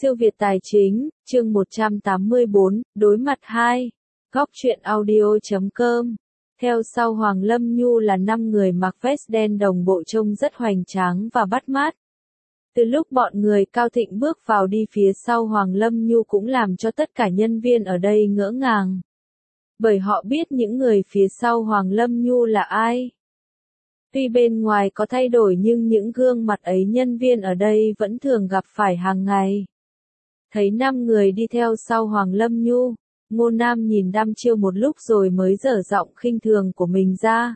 Siêu Việt Tài Chính, chương 184, đối mặt 2. Góc truyện audio.com. Theo sau Hoàng Lâm Nhu là 5 người mặc vest đen đồng bộ trông rất hoành tráng và bắt mắt. Từ lúc bọn người Cao Thịnh bước vào đi phía sau Hoàng Lâm Nhu cũng làm cho tất cả nhân viên ở đây ngỡ ngàng. Bởi họ biết những người phía sau Hoàng Lâm Nhu là ai. Tuy bên ngoài có thay đổi nhưng những gương mặt ấy nhân viên ở đây vẫn thường gặp phải hàng ngày. Thấy 5 người đi theo sau Hoàng Lâm Nhu, Ngô Nam nhìn đăm chiêu một lúc rồi mới dở giọng khinh thường của mình ra.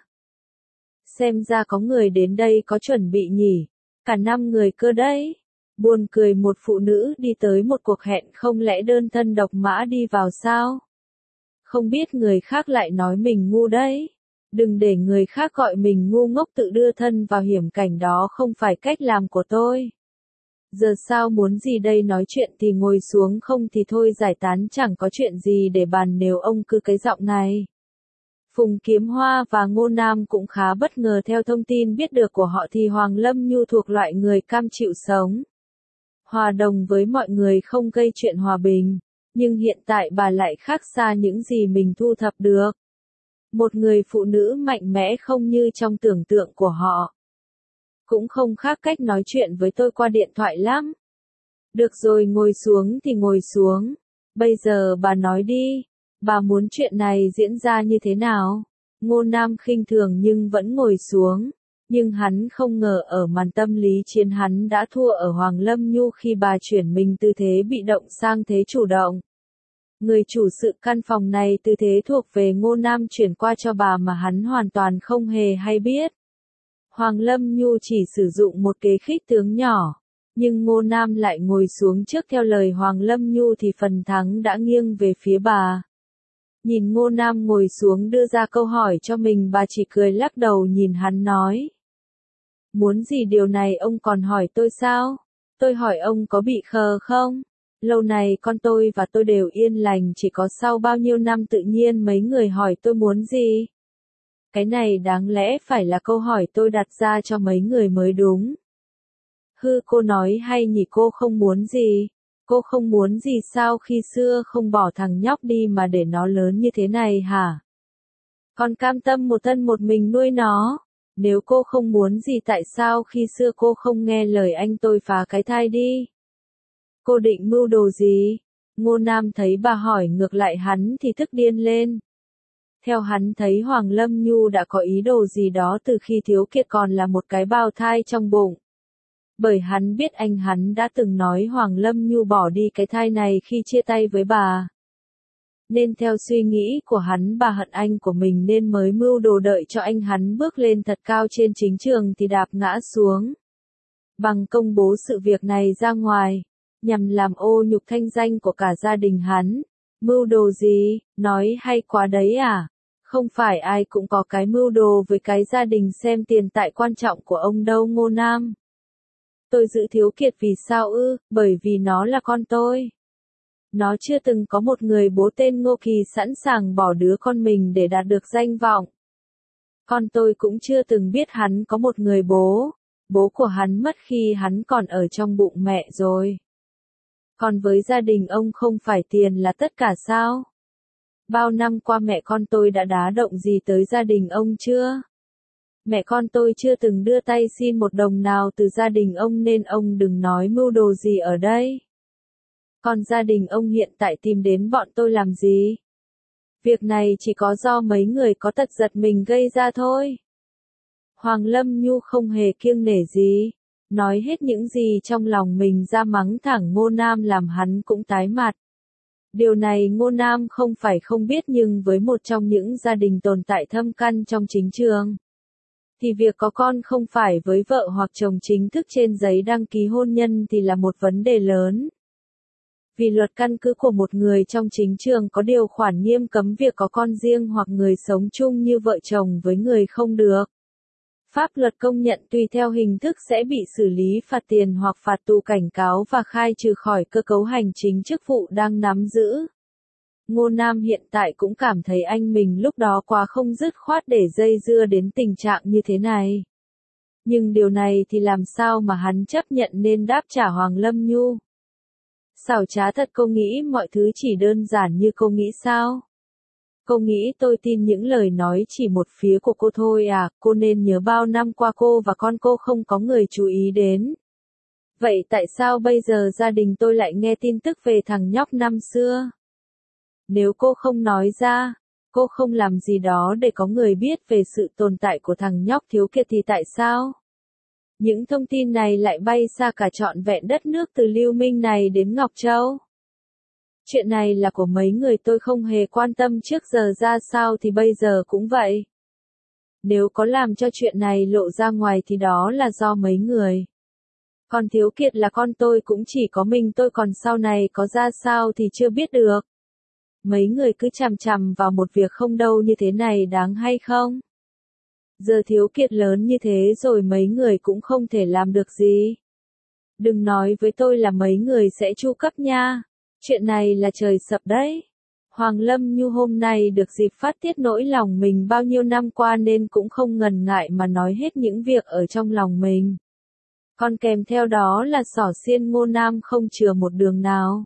Xem ra có người đến đây có chuẩn bị nhỉ, cả 5 người cơ đấy. Buồn cười, một phụ nữ đi tới một cuộc hẹn không lẽ đơn thân độc mã đi vào sao? Không biết người khác lại nói mình ngu đấy. Đừng để người khác gọi mình ngu ngốc, tự đưa thân vào hiểm cảnh đó không phải cách làm của tôi. Giờ sao muốn gì đây, nói chuyện thì ngồi xuống, không thì thôi giải tán, chẳng có chuyện gì để bàn nếu ông cứ cái giọng này. Phùng Kiếm Hoa và Ngô Nam cũng khá bất ngờ, theo thông tin biết được của họ thì Hoàng Lâm Nhu thuộc loại người cam chịu sống hòa đồng với mọi người, không gây chuyện hòa bình, nhưng hiện tại bà lại khác xa những gì mình thu thập được. Một người phụ nữ mạnh mẽ không như trong tưởng tượng của họ. Cũng không khác cách nói chuyện với tôi qua điện thoại lắm. Được rồi, ngồi xuống thì ngồi xuống. Bây giờ bà nói đi, bà muốn chuyện này diễn ra như thế nào? Ngô Nam khinh thường nhưng vẫn ngồi xuống. Nhưng hắn không ngờ ở màn tâm lý chiến hắn đã thua ở Hoàng Lâm Nhu khi bà chuyển mình từ thế bị động sang thế chủ động. Người chủ sự căn phòng này từ thế thuộc về Ngô Nam chuyển qua cho bà mà hắn hoàn toàn không hề hay biết. Hoàng Lâm Nhu chỉ sử dụng một kế khích tướng nhỏ, nhưng Ngô Nam lại ngồi xuống trước. Theo lời Hoàng Lâm Nhu thì phần thắng đã nghiêng về phía bà. Nhìn Ngô Nam ngồi xuống đưa ra câu hỏi cho mình, bà chỉ cười lắc đầu nhìn hắn nói. Muốn gì, điều này ông còn hỏi tôi sao? Tôi hỏi ông có bị khờ không? Lâu này con tôi và tôi đều yên lành, chỉ có sau bao nhiêu năm tự nhiên mấy người hỏi tôi muốn gì? Cái này đáng lẽ phải là câu hỏi tôi đặt ra cho mấy người mới đúng. Hư, cô nói hay nhỉ, cô không muốn gì? Cô không muốn gì sao, khi xưa không bỏ thằng nhóc đi mà để nó lớn như thế này hả? Con cam tâm một thân một mình nuôi nó. Nếu cô không muốn gì tại sao khi xưa cô không nghe lời anh tôi phá cái thai đi? Cô định mưu đồ gì? Ngô Nam thấy bà hỏi ngược lại hắn thì tức điên lên. Theo hắn thấy Hoàng Lâm Nhu đã có ý đồ gì đó từ khi Thiếu Kiệt còn là một cái bào thai trong bụng. Bởi hắn biết anh hắn đã từng nói Hoàng Lâm Nhu bỏ đi cái thai này khi chia tay với bà. Nên theo suy nghĩ của hắn, bà hận anh của mình nên mới mưu đồ đợi cho anh hắn bước lên thật cao trên chính trường thì đạp ngã xuống. Bằng công bố sự việc này ra ngoài, nhằm làm ô nhục thanh danh của cả gia đình hắn. Mưu đồ gì, nói hay quá đấy à? Không phải ai cũng có cái mưu đồ với cái gia đình xem tiền tại quan trọng của ông đâu Ngô Nam. Tôi giữ Thiếu Kiệt vì sao ư? Bởi vì nó là con tôi. Nó chưa từng có một người bố tên Ngô Kỳ sẵn sàng bỏ đứa con mình để đạt được danh vọng. Con tôi cũng chưa từng biết hắn có một người bố. Bố của hắn mất khi hắn còn ở trong bụng mẹ rồi. Còn với gia đình ông không phải tiền là tất cả sao? Bao năm qua mẹ con tôi đã đá động gì tới gia đình ông chưa? Mẹ con tôi chưa từng đưa tay xin một đồng nào từ gia đình ông nên ông đừng nói mưu đồ gì ở đây. Còn gia đình ông hiện tại tìm đến bọn tôi làm gì? Việc này chỉ có do mấy người có tật giật mình gây ra thôi. Hoàng Lâm Nhu không hề kiêng nể gì, nói hết những gì trong lòng mình ra, mắng thẳng Ngô Nam làm hắn cũng tái mặt. Điều này Ngô Nam không phải không biết, nhưng với một trong những gia đình tồn tại thâm căn trong chính trường, thì việc có con không phải với vợ hoặc chồng chính thức trên giấy đăng ký hôn nhân thì là một vấn đề lớn. Vì luật căn cứ của một người trong chính trường có điều khoản nghiêm cấm việc có con riêng hoặc người sống chung như vợ chồng với người không được. Pháp luật công nhận tùy theo hình thức sẽ bị xử lý phạt tiền hoặc phạt tù, cảnh cáo và khai trừ khỏi cơ cấu hành chính chức vụ đang nắm giữ. Ngô Nam hiện tại cũng cảm thấy anh mình lúc đó quá không dứt khoát để dây dưa đến tình trạng như thế này. Nhưng điều này thì làm sao mà hắn chấp nhận nên đáp trả Hoàng Lâm Nhu. Xảo trá thật, cô nghĩ mọi thứ chỉ đơn giản như cô nghĩ sao? Cô nghĩ tôi tin những lời nói chỉ một phía của cô thôi à? Cô nên nhớ bao năm qua cô và con cô không có người chú ý đến. Vậy tại sao bây giờ gia đình tôi lại nghe tin tức về thằng nhóc năm xưa? Nếu cô không nói ra, cô không làm gì đó để có người biết về sự tồn tại của thằng nhóc thiếu kiệt thì tại sao? Những thông tin này lại bay xa cả trọn vẹn đất nước từ Lưu Minh này đến Ngọc Châu. Chuyện này là của mấy người tôi không hề quan tâm trước giờ ra sao thì bây giờ cũng vậy. Nếu có làm cho chuyện này lộ ra ngoài thì đó là do mấy người. Còn Thiếu Kiệt là con tôi cũng chỉ có mình tôi, còn sau này có ra sao thì chưa biết được. Mấy người cứ chằm chằm vào một việc không đâu như thế này đáng hay không? Giờ Thiếu Kiệt lớn như thế rồi mấy người cũng không thể làm được gì. Đừng nói với tôi là mấy người sẽ chu cấp nha. Chuyện này là trời sập đấy. Hoàng Lâm Nhu hôm nay được dịp phát tiết nỗi lòng mình bao nhiêu năm qua nên cũng không ngần ngại mà nói hết những việc ở trong lòng mình. Còn kèm theo đó là xỏ xiên Ngô Nam không chừa một đường nào.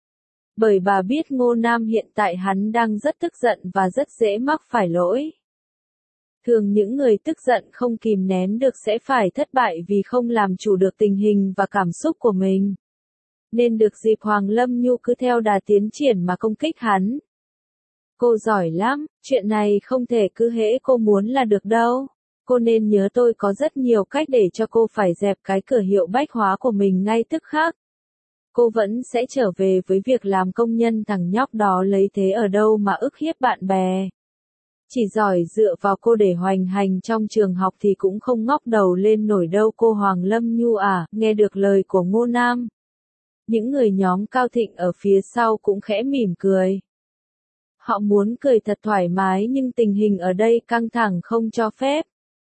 Bởi bà biết Ngô Nam hiện tại hắn đang rất tức giận và rất dễ mắc phải lỗi. Thường những người tức giận không kìm nén được sẽ phải thất bại vì không làm chủ được tình hình và cảm xúc của mình. Nên được dịp Hoàng Lâm Nhu cứ theo đà tiến triển mà công kích hắn. Cô giỏi lắm, chuyện này không thể cứ hễ cô muốn là được đâu. Cô nên nhớ tôi có rất nhiều cách để cho cô phải dẹp cái cửa hiệu bách hóa của mình ngay tức khắc. Cô vẫn sẽ trở về với việc làm công nhân, thằng nhóc đó lấy thế ở đâu mà ức hiếp bạn bè. Chỉ giỏi dựa vào cô để hoành hành trong trường học thì cũng không ngóc đầu lên nổi đâu cô Hoàng Lâm Nhu à. Nghe được lời của Ngô Nam, những người nhóm Cao Thịnh ở phía sau cũng khẽ mỉm cười. Họ muốn cười thật thoải mái nhưng tình hình ở đây căng thẳng không cho phép.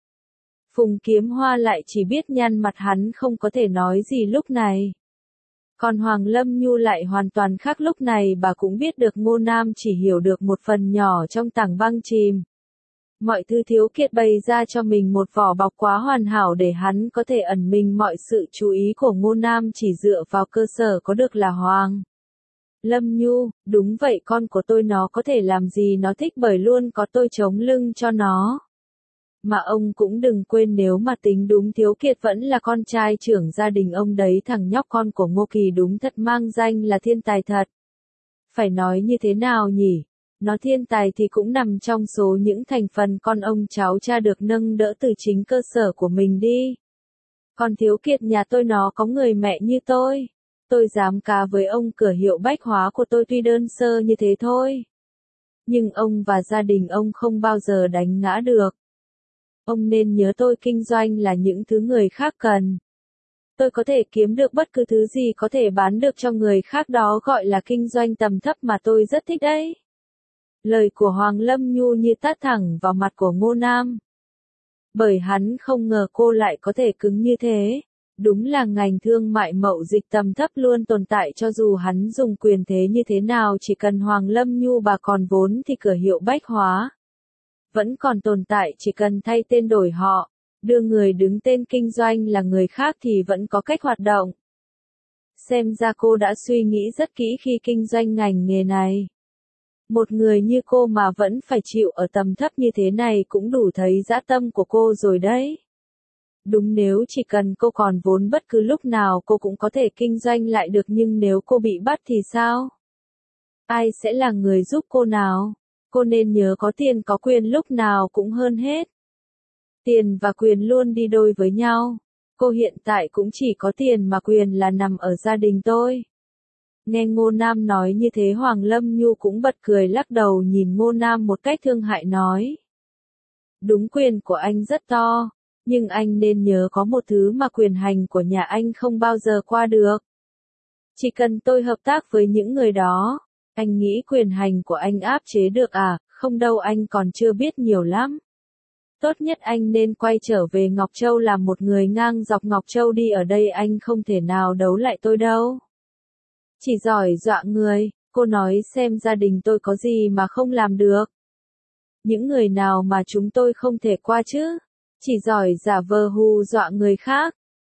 Phùng Kiếm Hoa lại chỉ biết nhăn mặt, hắn không có thể nói gì lúc này. Còn Hoàng Lâm Nhu lại hoàn toàn khác, lúc này bà cũng biết được Ngô Nam chỉ hiểu được một phần nhỏ trong tảng băng chìm. Mọi thứ Thiếu Kiệt bày ra cho mình một vỏ bọc quá hoàn hảo để hắn có thể ẩn mình mọi sự chú ý của Ngô Nam chỉ dựa vào cơ sở có được là Hoàng Lâm Nhu. Đúng vậy, con của tôi nó có thể làm gì nó thích bởi luôn có tôi chống lưng cho nó. Mà ông cũng đừng quên, nếu mà tính đúng Thiếu Kiệt vẫn là con trai trưởng gia đình ông đấy, thằng nhóc con của Ngô Kỳ đúng thật mang danh là thiên tài thật. Phải nói như thế nào nhỉ? Nó thiên tài thì cũng nằm trong số những thành phần con ông cháu cha được nâng đỡ từ chính cơ sở của mình đi. Còn Thiếu Kiệt nhà tôi nó có người mẹ như tôi dám cá với ông cửa hiệu bách hóa của tôi tuy đơn sơ như thế thôi. Nhưng ông và gia đình ông không bao giờ đánh ngã được. Ông nên nhớ tôi kinh doanh là những thứ người khác cần. Tôi có thể kiếm được bất cứ thứ gì có thể bán được cho người khác, đó gọi là kinh doanh tầm thấp mà tôi rất thích đấy. Lời của Hoàng Lâm Nhu như tát thẳng vào mặt của Ngô Nam. Bởi hắn không ngờ cô lại có thể cứng như thế. Đúng là ngành thương mại mậu dịch tầm thấp luôn tồn tại, cho dù hắn dùng quyền thế như thế nào, chỉ cần Hoàng Lâm Nhu bà còn vốn thì cửa hiệu bách hóa vẫn còn tồn tại, chỉ cần thay tên đổi họ, đưa người đứng tên kinh doanh là người khác thì vẫn có cách hoạt động. Xem ra cô đã suy nghĩ rất kỹ khi kinh doanh ngành nghề này. Một người như cô mà vẫn phải chịu ở tầm thấp như thế này cũng đủ thấy dã tâm của cô rồi đấy. Đúng, nếu chỉ cần cô còn vốn bất cứ lúc nào cô cũng có thể kinh doanh lại được, nhưng nếu cô bị bắt thì sao? Ai sẽ là người giúp cô nào? Cô nên nhớ có tiền có quyền lúc nào cũng hơn hết. Tiền và quyền luôn đi đôi với nhau. Cô hiện tại cũng chỉ có tiền mà quyền là nằm ở gia đình tôi. Nghe Ngô Nam nói như thế, Hoàng Lâm Nhu cũng bật cười lắc đầu nhìn Ngô Nam một cách thương hại nói. Đúng, quyền của anh rất to, nhưng anh nên nhớ có một thứ mà quyền hành của nhà anh không bao giờ qua được. Chỉ cần tôi hợp tác với những người đó, anh nghĩ quyền hành của anh áp chế được à? Không đâu, anh còn chưa biết nhiều lắm. Tốt nhất anh nên quay trở về Ngọc Châu làm một người ngang dọc Ngọc Châu đi, ở đây anh không thể nào đấu lại tôi đâu. Chỉ giỏi dọa người, cô nói xem gia đình tôi có gì mà không làm được. Những người nào mà chúng tôi không thể qua chứ? Chỉ giỏi giả vờ hù dọa người khác.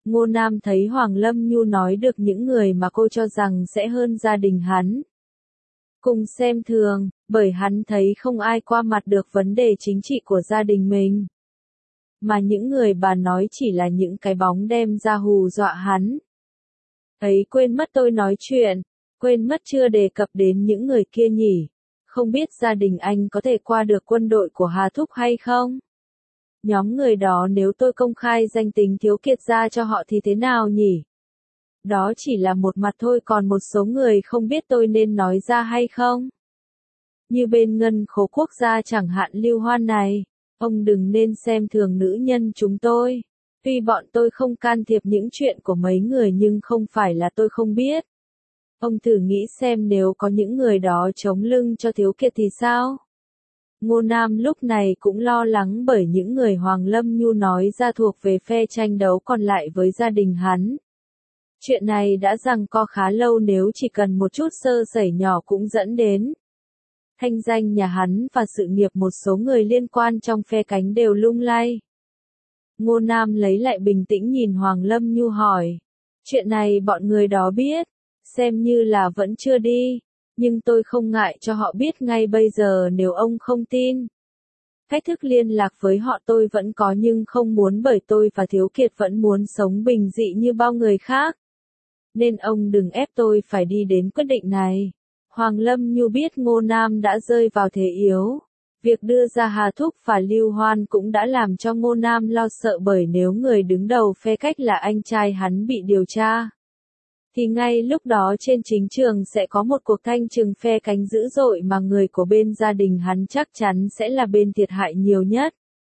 Ngô Nam thấy Hoàng Lâm Nhu nói được những người mà cô cho rằng sẽ hơn gia đình hắn. Cùng xem thường, bởi hắn thấy không ai qua mặt được vấn đề chính trị của gia đình mình. Mà những người bà nói chỉ là những cái bóng đem ra hù dọa hắn. Ấy quên mất tôi nói chuyện, quên mất chưa đề cập đến những người kia nhỉ. Không biết gia đình anh có thể qua được quân đội của Hà Thúc hay không? Nhóm người đó nếu tôi công khai danh tính Thiếu Kiệt ra cho họ thì thế nào nhỉ? Đó chỉ là một mặt thôi, còn một số người không biết tôi nên nói ra hay không? Như bên Ngân Khố Quốc gia chẳng hạn Lưu Hoan này, ông đừng nên xem thường nữ nhân chúng tôi. Tuy bọn tôi không can thiệp những chuyện của mấy người nhưng không phải là tôi không biết. Ông thử nghĩ xem nếu có những người đó chống lưng cho Thiếu Kiệt thì sao? Ngô Nam lúc này cũng lo lắng bởi những người Hoàng Lâm Nhu nói ra thuộc về phe tranh đấu còn lại với gia đình hắn. Chuyện này đã giằng co khá lâu, nếu chỉ cần một chút sơ sẩy nhỏ cũng dẫn đến thanh danh nhà hắn và sự nghiệp một số người liên quan trong phe cánh đều lung lay. Ngô Nam lấy lại bình tĩnh nhìn Hoàng Lâm Nhu hỏi. Chuyện này bọn người đó biết, xem như là vẫn chưa đi, nhưng tôi không ngại cho họ biết ngay bây giờ nếu ông không tin. Cách thức liên lạc với họ tôi vẫn có nhưng không muốn, bởi tôi và Thiếu Kiệt vẫn muốn sống bình dị như bao người khác. Nên ông đừng ép tôi phải đi đến quyết định này. Hoàng Lâm Nhu biết Ngô Nam đã rơi vào thế yếu. Việc đưa ra Hà Thúc và Lưu Hoan cũng đã làm cho Ngô Nam lo sợ, bởi nếu người đứng đầu phe cách là anh trai hắn bị điều tra, thì ngay lúc đó trên chính trường sẽ có một cuộc thanh trừng phe cánh dữ dội mà người của bên gia đình hắn chắc chắn sẽ là bên thiệt hại nhiều nhất.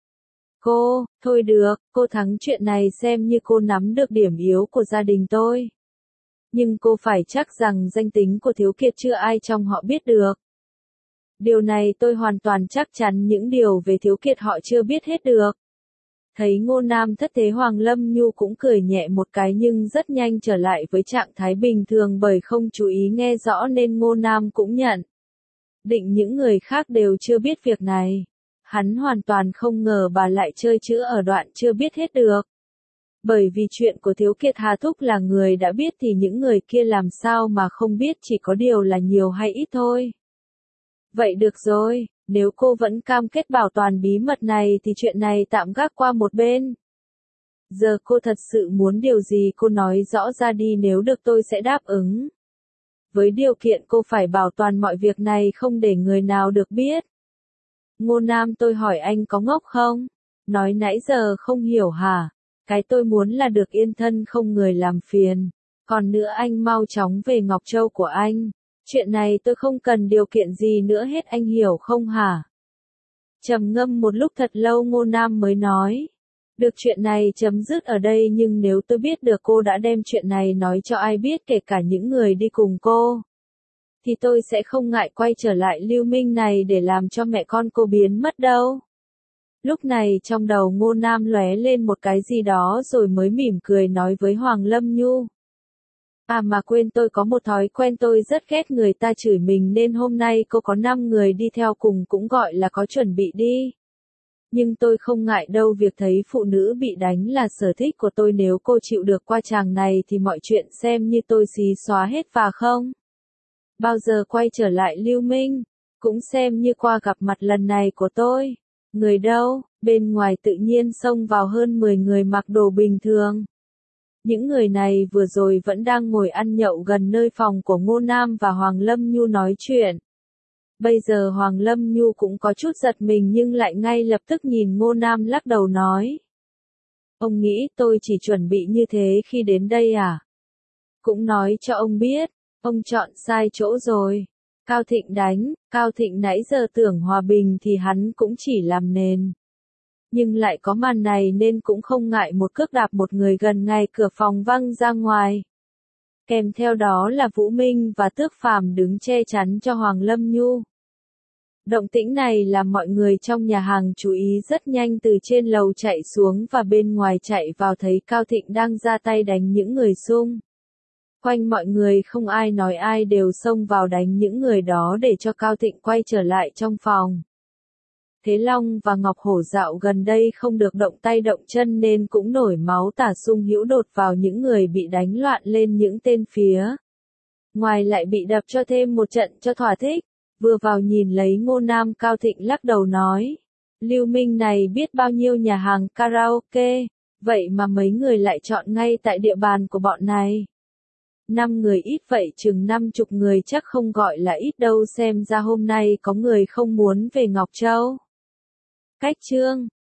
Thôi được, cô thắng chuyện này xem như cô nắm được điểm yếu của gia đình tôi. Nhưng cô phải chắc rằng danh tính của Thiếu Kiệt chưa ai trong họ biết được. Điều này tôi hoàn toàn chắc chắn, những điều về Thiếu Kiệt họ chưa biết hết được. Thấy Ngô Nam thất thế, Hoàng Lâm Nhu cũng cười nhẹ một cái nhưng rất nhanh trở lại với trạng thái bình thường, bởi không chú ý nghe rõ nên Ngô Nam cũng nhận định những người khác đều chưa biết việc này. Hắn hoàn toàn không ngờ bà lại chơi chữ ở đoạn chưa biết hết được. Bởi vì chuyện của Thiếu Kiệt Hà Thúc là người đã biết thì những người kia làm sao mà không biết, chỉ có điều là nhiều hay ít thôi. Vậy được rồi, nếu cô vẫn cam kết bảo toàn bí mật này thì chuyện này tạm gác qua một bên. Giờ cô thật sự muốn điều gì cô nói rõ ra đi, nếu được tôi sẽ đáp ứng. Với điều kiện cô phải bảo toàn mọi việc này không để người nào được biết. Ngô Nam, tôi hỏi anh có ngốc không? Nói nãy giờ không hiểu hả? Cái tôi muốn là được yên thân không người làm phiền. Còn nữa anh mau chóng về Ngọc Châu của anh. Chuyện này tôi không cần điều kiện gì nữa hết, anh hiểu không hả? Trầm ngâm một lúc thật lâu Ngô Nam mới nói. Được, chuyện này chấm dứt ở đây, nhưng nếu tôi biết được cô đã đem chuyện này nói cho ai biết, kể cả những người đi cùng cô, thì tôi sẽ không ngại quay trở lại Lưu Minh này để làm cho mẹ con cô biến mất đâu. Lúc này trong đầu Ngô Nam lóe lên một cái gì đó rồi mới mỉm cười nói với Hoàng Lâm Nhu. À mà quên, tôi có một thói quen, tôi rất ghét người ta chửi mình, nên hôm nay cô có 5 người đi theo cùng cũng gọi là có chuẩn bị đi. Nhưng tôi không ngại đâu, việc thấy phụ nữ bị đánh là sở thích của tôi, nếu cô chịu được qua chàng này thì mọi chuyện xem như tôi xí xóa hết và không bao giờ quay trở lại Lưu Minh, cũng xem như qua gặp mặt lần này của tôi. Người đâu? Bên ngoài tự nhiên xông vào hơn 10 người mặc đồ bình thường. Những người này vừa rồi vẫn đang ngồi ăn nhậu gần nơi phòng của Ngô Nam và Hoàng Lâm Nhu nói chuyện. Bây giờ Hoàng Lâm Nhu cũng có chút giật mình nhưng lại ngay lập tức nhìn Ngô Nam lắc đầu nói. Ông nghĩ tôi chỉ chuẩn bị như thế khi đến đây à? Cũng nói cho ông biết, ông chọn sai chỗ rồi. Cao Thịnh đánh, Cao Thịnh nãy giờ tưởng hòa bình thì hắn cũng chỉ làm nền. Nhưng lại có màn này nên cũng không ngại một cước đạp một người gần ngay cửa phòng văng ra ngoài. Kèm theo đó là Vũ Minh và Tước Phàm đứng che chắn cho Hoàng Lâm Nhu. Động tĩnh này làm mọi người trong nhà hàng chú ý, rất nhanh từ trên lầu chạy xuống và bên ngoài chạy vào thấy Cao Thịnh đang ra tay đánh những người xung quanh. Mọi người không ai nói ai, đều xông vào đánh những người đó để cho Cao Thịnh quay trở lại trong phòng. Thế Long và Ngọc Hổ dạo gần đây không được động tay động chân nên cũng nổi máu tả xung hữu đột vào những người bị đánh loạn lên những tên phía ngoài lại bị đập cho thêm một trận cho thỏa thích. Vừa vào nhìn lấy Ngô Nam Cao Thịnh lắc đầu nói. Lưu Minh này biết bao nhiêu nhà hàng karaoke, vậy mà mấy người lại chọn ngay tại địa bàn của bọn này. 5 người ít vậy chừng 50 người chắc không gọi là ít đâu, xem ra hôm nay có người không muốn về Ngọc Châu. Cách chương